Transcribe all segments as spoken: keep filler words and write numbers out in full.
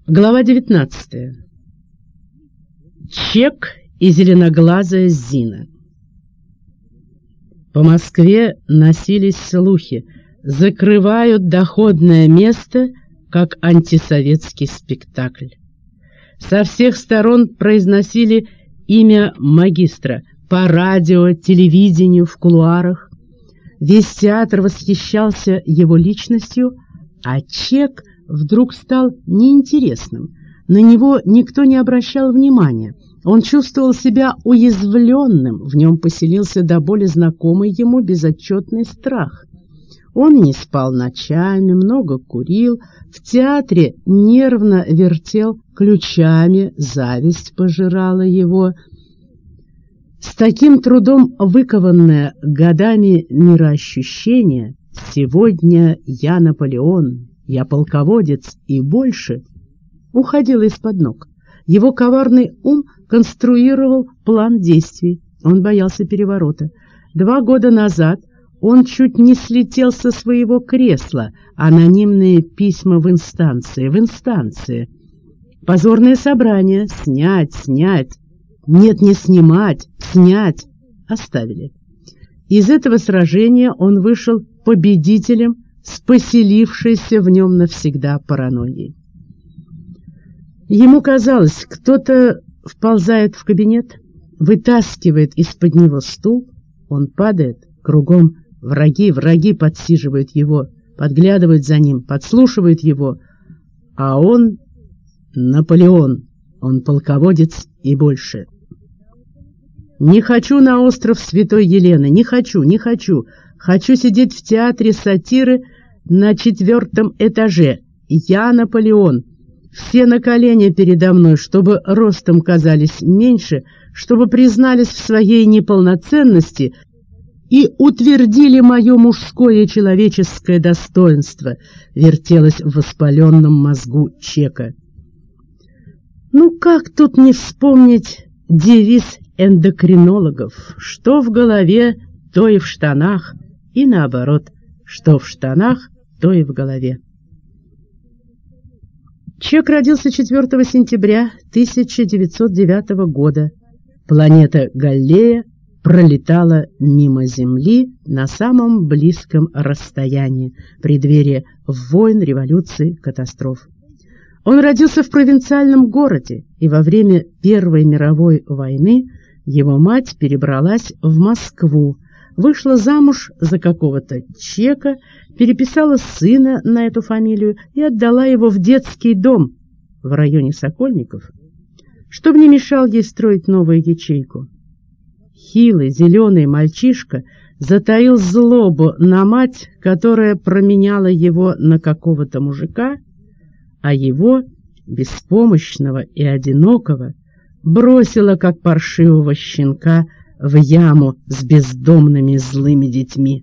Глава девятнадцатая. Чек и зеленоглазая Зина. По Москве носились слухи: закрывают доходное место как антисоветский спектакль. Со всех сторон произносили имя магистра по радио, телевидению, в кулуарах. Весь театр восхищался его личностью, а Чек вдруг стал неинтересным. На него никто не обращал внимания. Он чувствовал себя уязвленным, в нем поселился до боли знакомый ему безотчетный страх. Он не спал ночами, много курил, в театре нервно вертел ключами, зависть пожирала его. С таким трудом выкованное годами мироощущение «сегодня я Наполеон», «я полководец» и больше уходило из-под ног. Его коварный ум конструировал план действий. Он боялся переворота. Два года назад он чуть не слетел со своего кресла. Анонимные письма в инстанции, в инстанции. Позорное собрание. Снять, снять. Нет, не снимать, снять. Оставили. Из этого сражения он вышел победителем с поселившейся в нем навсегда паранойей. Ему казалось, кто-то вползает в кабинет, вытаскивает из-под него стул, он падает, кругом враги, враги подсиживают его, подглядывают за ним, подслушивают его, а он Наполеон, он полководец и больше. «Не хочу на остров Святой Елены, не хочу, не хочу, хочу сидеть в театре сатиры на четвертом этаже, я Наполеон». Все на колени передо мной, чтобы ростом казались меньше, чтобы признались в своей неполноценности и утвердили мое мужское человеческое достоинство, вертелось в воспаленном мозгу Чека. Ну как тут не вспомнить девиз эндокринологов: что в голове, то и в штанах, и наоборот, что в штанах, то и в голове. Чек родился четвёртого сентября тысяча девятьсот девятого года. Планета Галлея пролетала мимо Земли на самом близком расстоянии, преддверии войн, революций, катастроф. Он родился в провинциальном городе, и во время Первой мировой войны его мать перебралась в Москву, вышла замуж за какого-то Чека, переписала сына на эту фамилию и отдала его в детский дом в районе Сокольников, чтобы не мешал ей строить новую ячейку. Хилый, зеленый мальчишка затаил злобу на мать, которая променяла его на какого-то мужика, а его, беспомощного и одинокого, бросила, как паршивого щенка, в яму с бездомными злыми детьми.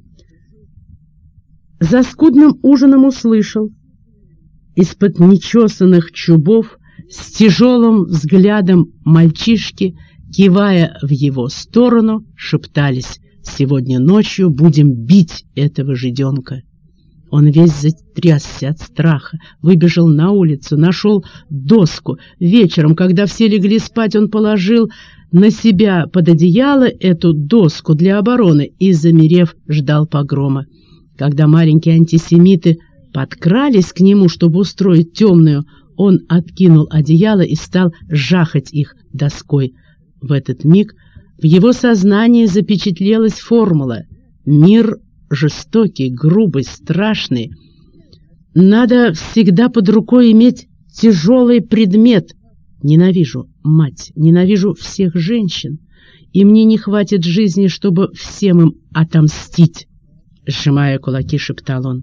За скудным ужином услышал: из-под нечесанных чубов с тяжелым взглядом мальчишки, кивая в его сторону, шептались: «Сегодня ночью будем бить этого жиденка». Он весь затрясся от страха, выбежал на улицу, нашел доску. Вечером, когда все легли спать, он положил на себя под одеяло эту доску для обороны и, замерев, ждал погрома. Когда маленькие антисемиты подкрались к нему, чтобы устроить темную, он откинул одеяло и стал жахать их доской. В этот миг в его сознании запечатлелась формула: «Мир жестокий, грубый, страшный. Надо всегда под рукой иметь тяжелый предмет. Ненавижу мать, ненавижу всех женщин, и мне не хватит жизни, чтобы всем им отомстить», — сжимая кулаки, шептал он.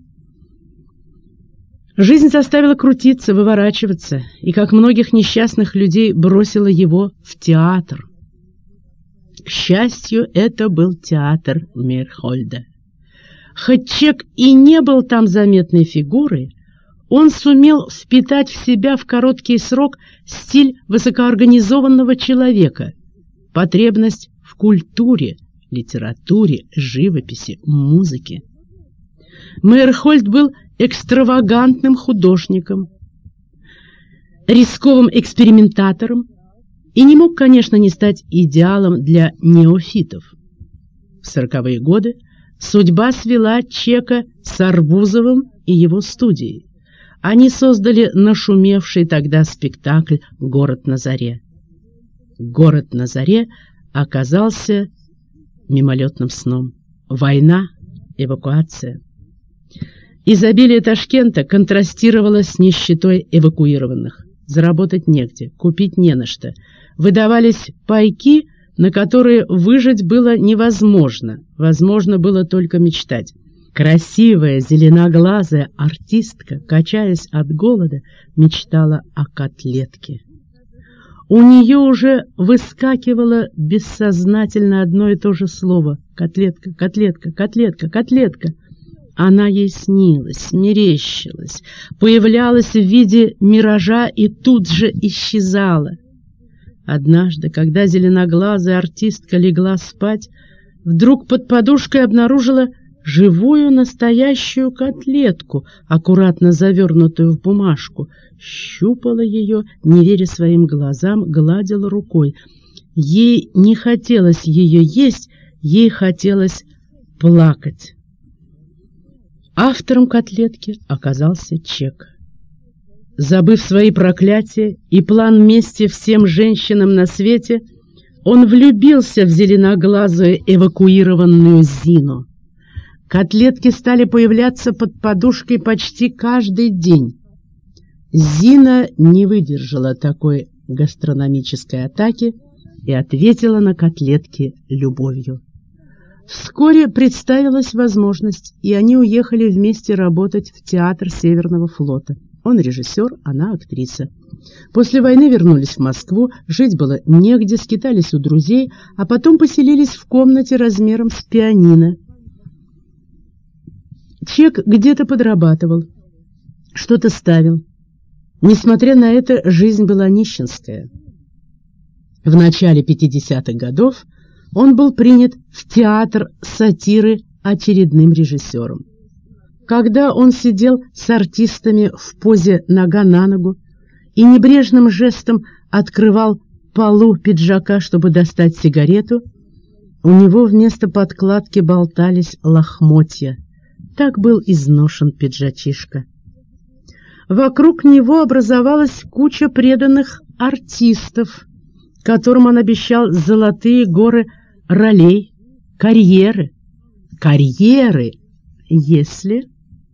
Жизнь заставила крутиться, выворачиваться, и, как многих несчастных людей, бросила его в театр. К счастью, это был театр Мейерхольда. Хоть Чек и не был там заметной фигурой, он сумел впитать в себя в короткий срок стиль высокоорганизованного человека, потребность в культуре, литературе, живописи, музыке. Мейерхольд был экстравагантным художником. рисковым экспериментатором и не мог, конечно, не стать идеалом для неофитов. В сороковые годы судьба свела Чека с Арбузовым и его студией. Они создали нашумевший тогда спектакль «Город на заре». «Город на заре» оказался мимолетным сном. Война, эвакуация. Изобилие Ташкента контрастировало с нищетой эвакуированных. Заработать негде, купить не на что. Выдавались пайки, на которые выжить было невозможно. Возможно было только мечтать. Красивая, зеленоглазая артистка, качаясь от голода, мечтала о котлетке. У нее уже выскакивало бессознательно одно и то же слово — котлетка, котлетка, котлетка, котлетка. Она ей снилась, мерещилась, появлялась в виде миража и тут же исчезала. Однажды, когда зеленоглазая артистка легла спать, вдруг под подушкой обнаружила живую настоящую котлетку, аккуратно завернутую в бумажку, щупала ее, не веря своим глазам, гладила рукой. Ей не хотелось ее есть, ей хотелось плакать. Автором котлетки оказался Чек. Забыв свои проклятия и план мести всем женщинам на свете, он влюбился в зеленоглазую эвакуированную Зину. Котлетки стали появляться под подушкой почти каждый день. Зина не выдержала такой гастрономической атаки и ответила на котлетки любовью. Вскоре представилась возможность, и они уехали вместе работать в театр Северного флота. Он режиссер, она актриса. После войны вернулись в Москву, жить было негде, скитались у друзей, а потом поселились в комнате размером с пианино. Чек где-то подрабатывал, что-то ставил. Несмотря на это, жизнь была нищенская. В начале пятидесятых годов он был принят в театр сатиры очередным режиссером. Когда он сидел с артистами в позе нога на ногу и небрежным жестом открывал полу пиджака, чтобы достать сигарету, у него вместо подкладки болтались лохмотья. Так был изношен пиджачишка. Вокруг него образовалась куча преданных артистов, которым он обещал золотые горы ролей, карьеры, карьеры, если...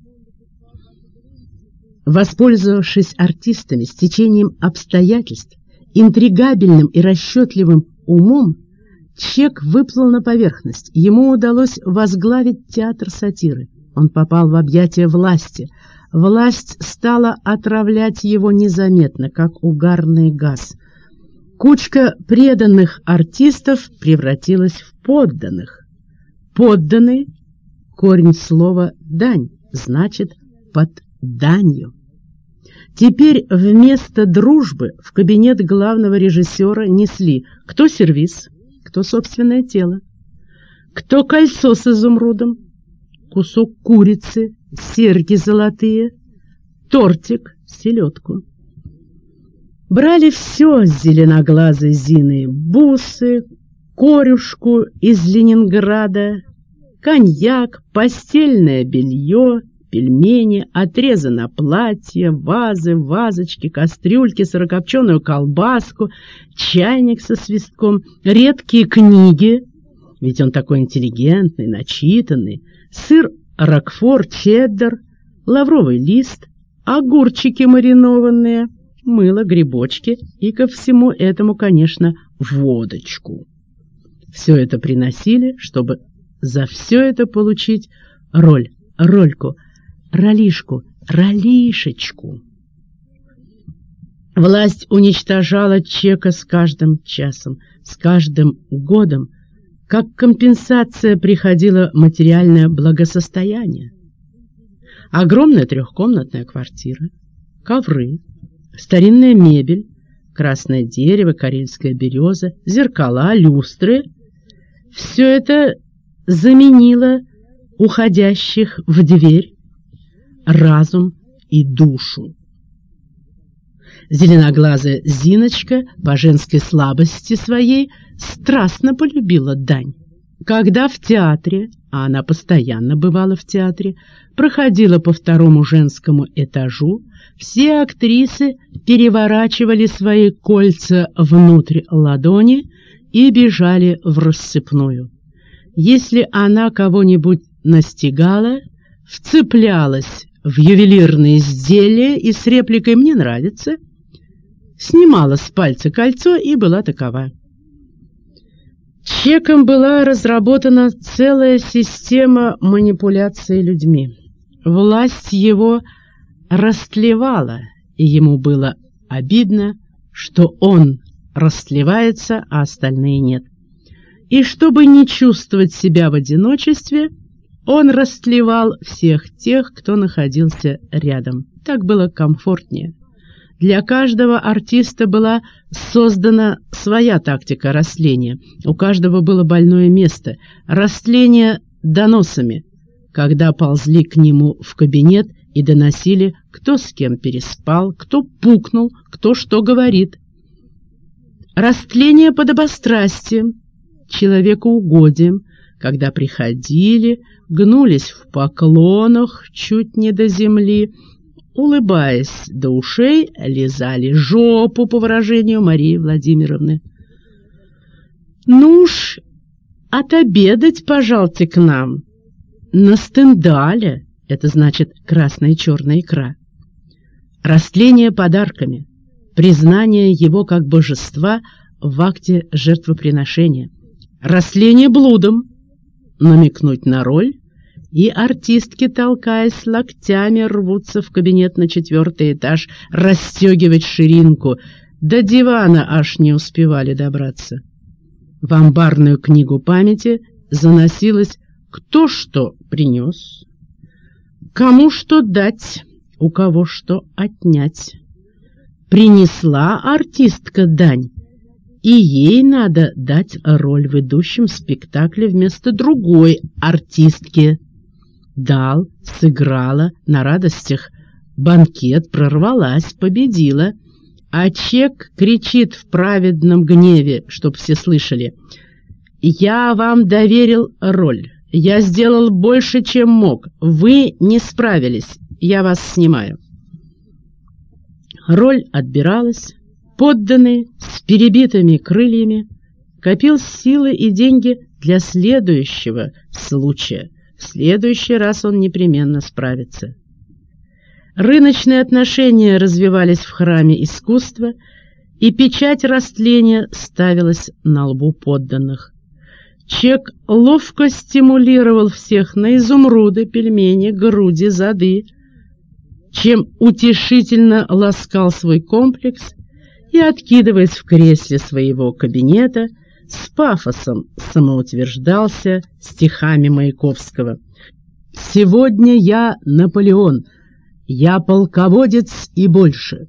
Воспользовавшись артистами с течением обстоятельств, интригабельным и расчетливым умом, Чек выплыл на поверхность. Ему удалось возглавить театр сатиры. Он попал в объятия власти. Власть стала отравлять его незаметно, как угарный газ. Кучка преданных артистов превратилась в подданных. Подданный — корень слова «дань», значит «под данью». Теперь вместо дружбы в кабинет главного режиссера несли кто сервиз, кто собственное тело, кто кольцо с изумрудом, кусок курицы, серьги золотые, тортик, селедку. Брали все с зеленоглазой Зины: бусы, корюшку из Ленинграда, коньяк, постельное белье, пельмени, отрезы на платье, вазы, вазочки, кастрюльки, сырокопченую колбаску, чайник со свистком, редкие книги, ведь он такой интеллигентный, начитанный, сыр рокфор, чеддер, лавровый лист, огурчики маринованные, мыло, грибочки и ко всему этому, конечно, водочку. Все это приносили, чтобы за все это получить роль, рольку, ролишку, ролишечку. Власть уничтожала Чека с каждым часом, с каждым годом. Как компенсация приходило материальное благосостояние. Огромная трехкомнатная квартира, ковры, старинная мебель, красное дерево, карельская береза, зеркала, люстры — все это заменило уходящих в дверь разум и душу. Зеленоглазая Зиночка по женской слабости своей страстно полюбила дань. Когда в театре, а она постоянно бывала в театре, проходила по второму женскому этажу, все актрисы переворачивали свои кольца внутрь ладони и бежали в рассыпную. Если она кого-нибудь настигала, вцеплялась в ювелирные изделия и с репликой «мне нравится», снимала с пальца кольцо и была такова. Чеком была разработана целая система манипуляции людьми. Власть его растлевала, и ему было обидно, что он растлевается, а остальные нет. И чтобы не чувствовать себя в одиночестве, он растлевал всех тех, кто находился рядом. Так было комфортнее. Для каждого артиста была создана своя тактика растления. У каждого было больное место. Растление доносами, когда ползли к нему в кабинет и доносили, кто с кем переспал, кто пукнул, кто что говорит. Растление подобострастием, человекоугодием, когда приходили, гнулись в поклонах чуть не до земли, улыбаясь до ушей, лизали жопу, по выражению Марии Владимировны. «Ну уж, отобедать, пожалуйте, к нам. На Стендале», это значит красная и черная икра. Растление подарками, признание его как божества в акте жертвоприношения. Растление блудом, намекнуть на роль, и артистки, толкаясь локтями, рвутся в кабинет на четвертый этаж расстегивать ширинку. До дивана аж не успевали добраться. В амбарную книгу памяти заносилось, кто что принес, кому что дать, у кого что отнять. Принесла артистка дань, и ей надо дать роль в идущем спектакле вместо другой артистки. Дал, сыграла, на радостях банкет, прорвалась, победила. А Чек кричит в праведном гневе, чтоб все слышали: «Я вам доверил роль, я сделал больше, чем мог, вы не справились, я вас снимаю». Роль отбиралась, подданный с перебитыми крыльями копил силы и деньги для следующего случая. В следующий раз он непременно справится. Рыночные отношения развивались в храме искусства, и печать растления ставилась на лбу подданных. Чек ловко стимулировал всех на изумруды, пельмени, груди, зады, чем утешительно ласкал свой комплекс и, откидываясь в кресле своего кабинета, с пафосом самоутверждался стихами Маяковского. «Сегодня я Наполеон, я полководец и больше».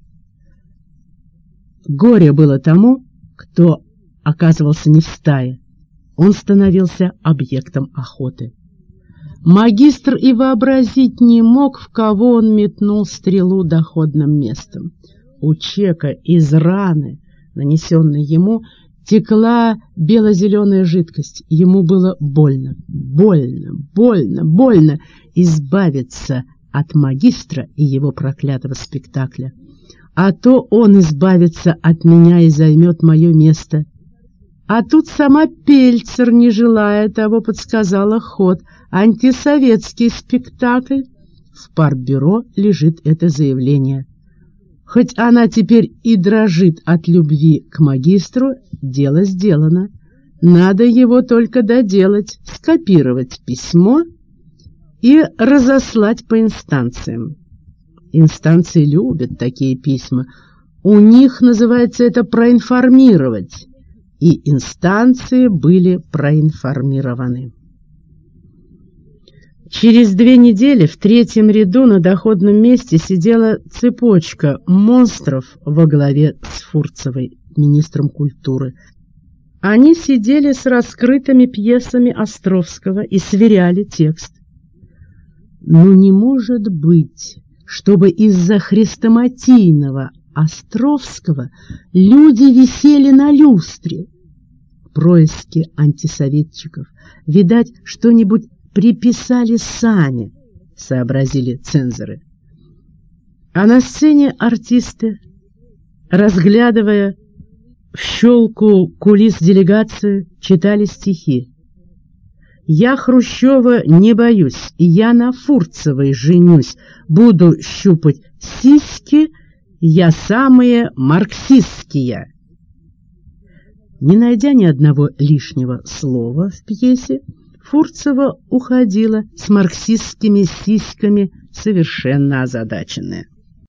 Горе было тому, кто оказывался не в стае. Он становился объектом охоты. Магистр и вообразить не мог, в кого он метнул стрелу доходным местом. У Чека из раны, нанесенной ему, текла бело-зеленая жидкость. Ему было больно, больно, больно, больно избавиться от магистра и его проклятого спектакля. А то он избавится от меня и займет мое место. А тут сама Пельцер, не желая того, подсказала ход. Антисоветский спектакль. В парбюро лежит это заявление. Хоть она теперь и дрожит от любви к магистру, дело сделано. Надо его только доделать, скопировать письмо и разослать по инстанциям. Инстанции любят такие письма. У них называется это проинформировать. И инстанции были проинформированы. Через две недели в третьем ряду на доходном месте сидела цепочка монстров во главе с Фурцевой, министром культуры. Они сидели с раскрытыми пьесами Островского и сверяли текст. Ну не может быть, чтобы из-за хрестоматийного Островского люди висели на люстре. Происки антисоветчиков, видать, что-нибудь приписали сами, сообразили цензоры. А на сцене артисты, разглядывая в щелку кулис делегации, читали стихи. «Я Хрущева не боюсь, я на Фурцевой женюсь, буду щупать сиськи, я самые марксистские». Не найдя ни одного лишнего слова в пьесе, Фурцева уходила с марксистскими сиськами совершенно озадаченная.